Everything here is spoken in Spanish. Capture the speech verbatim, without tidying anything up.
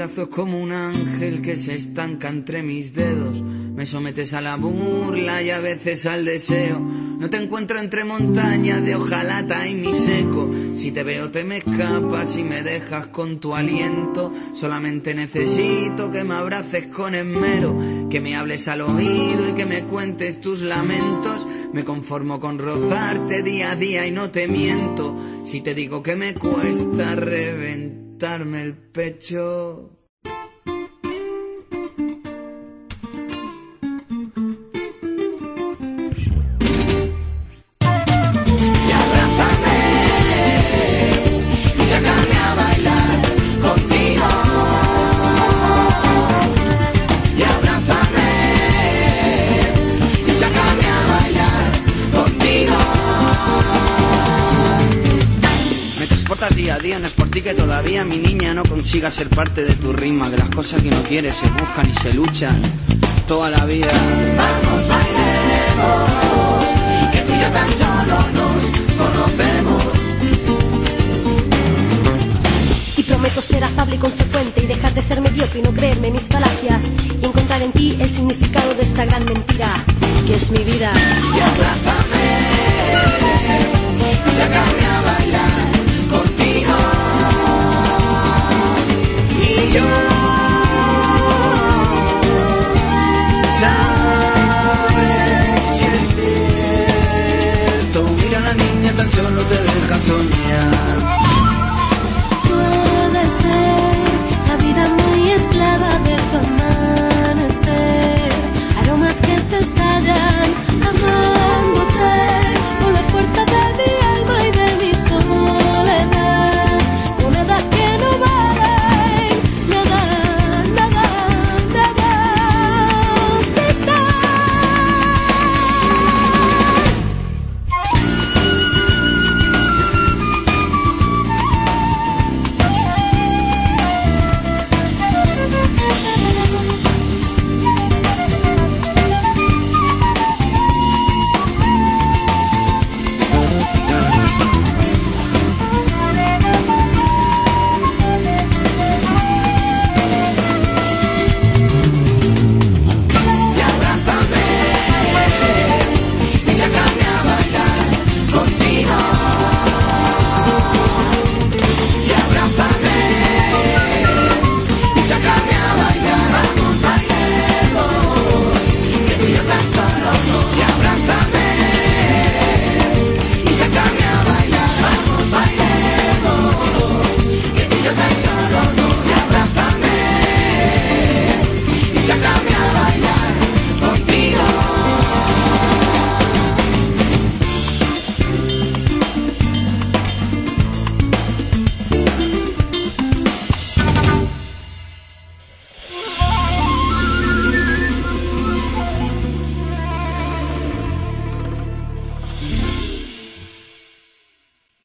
brazo es como un ángel que se estanca entre mis dedos. Me sometes a la burla y a veces al deseo. No te encuentro entre montañas de hojalata y mi seco. Si te veo te me escapas y me dejas con tu aliento. Solamente necesito que me abraces con esmero, que me hables al oído y que me cuentes tus lamentos. Me conformo con rozarte día a día y no te miento si te digo que me cuesta reventarme el pecho. Día a día, no es por ti que todavía mi niña no consiga ser parte de tu ritmo, que las cosas que no quieres se buscan y se luchan toda la vida. Vamos, bailemos, que tú y yo tan solo nos conocemos. Y prometo ser afable y consecuente y dejar de ser mediocre y no creerme mis falacias y encontrar en ti el significado de esta gran mentira que es mi vida. Y abrázame y sácame a bailar contigo. Y yo